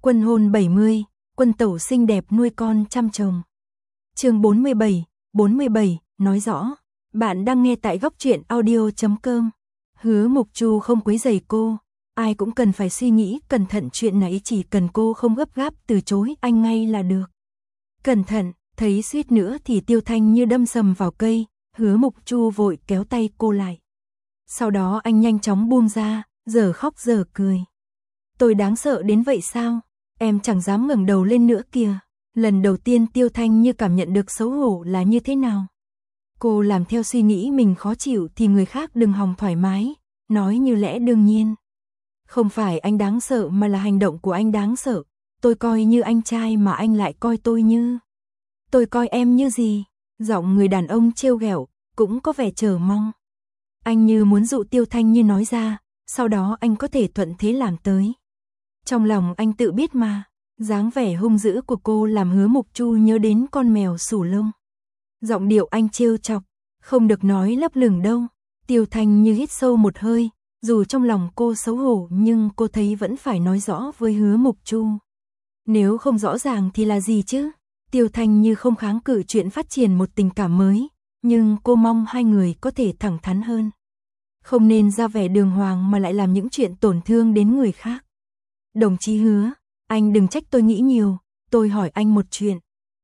Quân hôn 70, quân tẩu xinh đẹp nuôi con chăm chồng. Chương 47, nói rõ. Bạn đang nghe tại góc truyện audio.com. Hứa Mục Chu không quấy rầy cô, ai cũng cần phải suy nghĩ cẩn thận, chuyện này chỉ cần cô không gấp gáp từ chối anh ngay là được. Cẩn thận, thấy suýt nữa thì Tiêu Thanh như đâm sầm vào cây, Hứa Mục Chu vội kéo tay cô lại. Sau đó anh nhanh chóng buông ra, giờ khóc giờ cười. Tôi đáng sợ đến vậy sao? Em chẳng dám ngẩng đầu lên nữa kìa. Lần đầu tiên Tiêu Thanh như cảm nhận được xấu hổ là như thế nào. Cô làm theo suy nghĩ mình khó chịu thì người khác đừng hòng thoải mái, nói như lẽ đương nhiên. Không phải anh đáng sợ mà là hành động của anh đáng sợ. Tôi coi như anh trai mà anh lại coi tôi như... Tôi coi em như gì? Giọng người đàn ông trêu ghẹo, cũng có vẻ chờ mong. Anh như muốn dụ Tiêu Thanh như nói ra, sau đó anh có thể thuận thế làm tới. Trong lòng anh tự biết mà, dáng vẻ hung dữ của cô làm Hứa Mục Chu nhớ đến con mèo sủ lông. Giọng điệu anh trêu chọc, không được nói lấp lửng đâu. Tiêu Thanh như hít sâu một hơi, dù trong lòng cô xấu hổ nhưng cô thấy vẫn phải nói rõ với Hứa Mục Chu. Nếu không rõ ràng thì là gì chứ? Tiêu Thanh như không kháng cự chuyện phát triển một tình cảm mới, nhưng cô mong hai người có thể thẳng thắn hơn. Không nên ra vẻ đường hoàng mà lại làm những chuyện tổn thương đến người khác. Đồng chí Hứa, anh đừng trách tôi nghĩ nhiều, tôi hỏi anh một chuyện.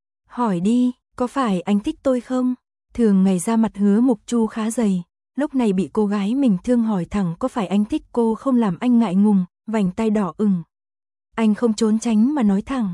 Hỏi đi, có phải anh thích tôi không? Thường ngày ra mặt Hứa Mục Chu khá dày, lúc này bị cô gái mình thương hỏi thẳng có phải anh thích cô không làm anh ngại ngùng, vành tai đỏ ửng. Anh không trốn tránh mà nói thẳng,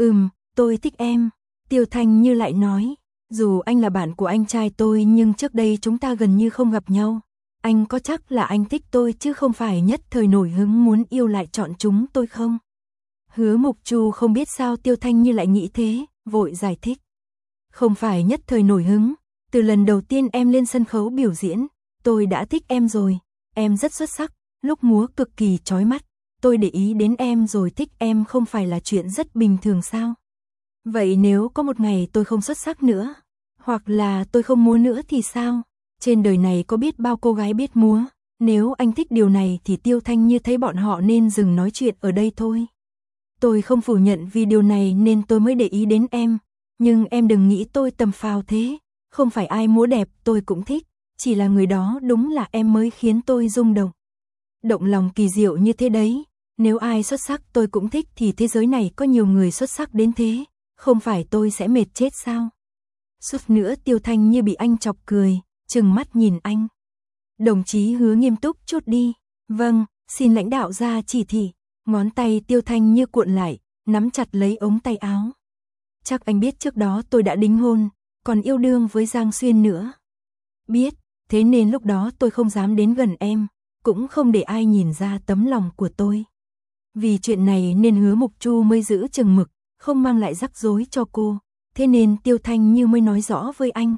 tôi thích em. Tiêu Thanh như lại nói, dù anh là bạn của anh trai tôi nhưng trước đây chúng ta gần như không gặp nhau. Anh có chắc là anh thích tôi chứ không phải nhất thời nổi hứng muốn yêu lại chọn chúng tôi không? Hứa Mục Chu không biết sao Tiêu Thanh như lại nghĩ thế, vội giải thích. Không phải nhất thời nổi hứng, từ lần đầu tiên em lên sân khấu biểu diễn, tôi đã thích em rồi, em rất xuất sắc, lúc múa cực kỳ chói mắt, tôi để ý đến em rồi thích em không phải là chuyện rất bình thường sao? Vậy nếu có một ngày tôi không xuất sắc nữa, hoặc là tôi không múa nữa thì sao? Trên đời này có biết bao cô gái biết múa, nếu anh thích điều này thì Tiêu Thanh như thấy bọn họ nên dừng nói chuyện ở đây thôi. Tôi không phủ nhận vì điều này nên tôi mới để ý đến em, nhưng em đừng nghĩ tôi tầm phào thế, không phải ai múa đẹp tôi cũng thích, chỉ là người đó đúng là em mới khiến tôi rung động. Động lòng kỳ diệu như thế đấy, nếu ai xuất sắc tôi cũng thích thì thế giới này có nhiều người xuất sắc đến thế, không phải tôi sẽ mệt chết sao? Suốt nữa Tiêu Thanh như bị anh chọc cười, trừng mắt nhìn anh. Đồng chí Hứa nghiêm túc chút đi. Vâng, xin lãnh đạo ra chỉ thị. Ngón tay Tiêu Thanh như cuộn lại, nắm chặt lấy ống tay áo. Chắc anh biết trước đó tôi đã đính hôn, còn yêu đương với Giang Xuyên nữa. Biết, thế nên lúc đó tôi không dám đến gần em, cũng không để ai nhìn ra tấm lòng của tôi. Vì chuyện này nên Hứa Mục Chu mới giữ chừng mực, không mang lại rắc rối cho cô, thế nên Tiêu Thanh như mới nói rõ với anh.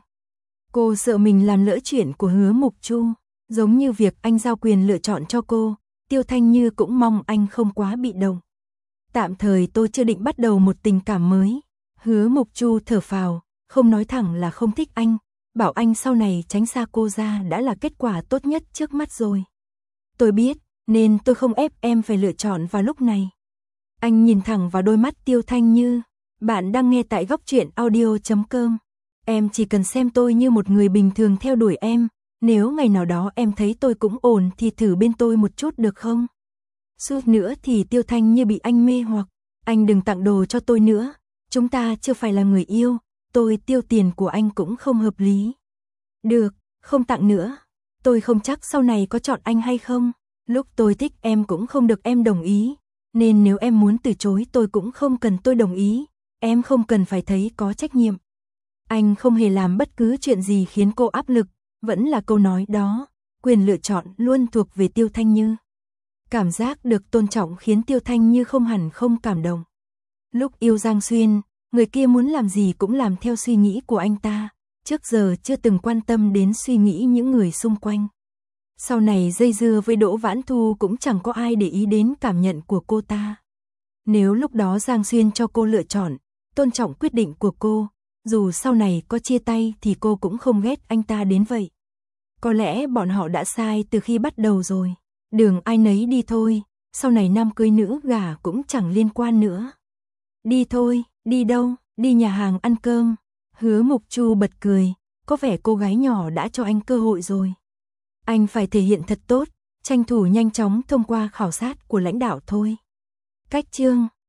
Cô sợ mình làm lỡ chuyện của Hứa Mục Chu, giống như việc anh giao quyền lựa chọn cho cô, Tiêu Thanh như cũng mong anh không quá bị động. Tạm thời tôi chưa định bắt đầu một tình cảm mới. Hứa Mục Chu thở phào, không nói thẳng là không thích anh, bảo anh sau này tránh xa cô ra đã là kết quả tốt nhất trước mắt rồi. Tôi biết, nên tôi không ép em phải lựa chọn vào lúc này. Anh nhìn thẳng vào đôi mắt Tiêu Thanh như, bạn đang nghe tại góc truyện audio.com. Em chỉ cần xem tôi như một người bình thường theo đuổi em, nếu ngày nào đó em thấy tôi cũng ổn thì thử bên tôi một chút được không? Suốt nữa thì Tiêu Thanh như bị anh mê hoặc, anh đừng tặng đồ cho tôi nữa, chúng ta chưa phải là người yêu, tôi tiêu tiền của anh cũng không hợp lý. Được, không tặng nữa, tôi không chắc sau này có chọn anh hay không, lúc tôi thích em cũng không được em đồng ý, nên nếu em muốn từ chối tôi cũng không cần tôi đồng ý, em không cần phải thấy có trách nhiệm. Anh không hề làm bất cứ chuyện gì khiến cô áp lực, vẫn là câu nói đó, quyền lựa chọn luôn thuộc về Tiêu Thanh Như. Cảm giác được tôn trọng khiến Tiêu Thanh Như không hẳn không cảm động. Lúc yêu Giang Xuyên, người kia muốn làm gì cũng làm theo suy nghĩ của anh ta, trước giờ chưa từng quan tâm đến suy nghĩ những người xung quanh. Sau này dây dưa với Đỗ Vãn Thu cũng chẳng có ai để ý đến cảm nhận của cô ta. Nếu lúc đó Giang Xuyên cho cô lựa chọn, tôn trọng quyết định của cô, dù sau này có chia tay thì cô cũng không ghét anh ta đến vậy. Có lẽ bọn họ đã sai từ khi bắt đầu rồi, đường ai nấy đi thôi, sau này nam cưới nữ gả cũng chẳng liên quan nữa. Đi thôi, đi đâu, đi nhà hàng ăn cơm. Hứa Mộc Chu bật cười, có vẻ cô gái nhỏ đã cho anh cơ hội rồi. Anh phải thể hiện thật tốt, tranh thủ nhanh chóng thông qua khảo sát của lãnh đạo thôi. Cách chương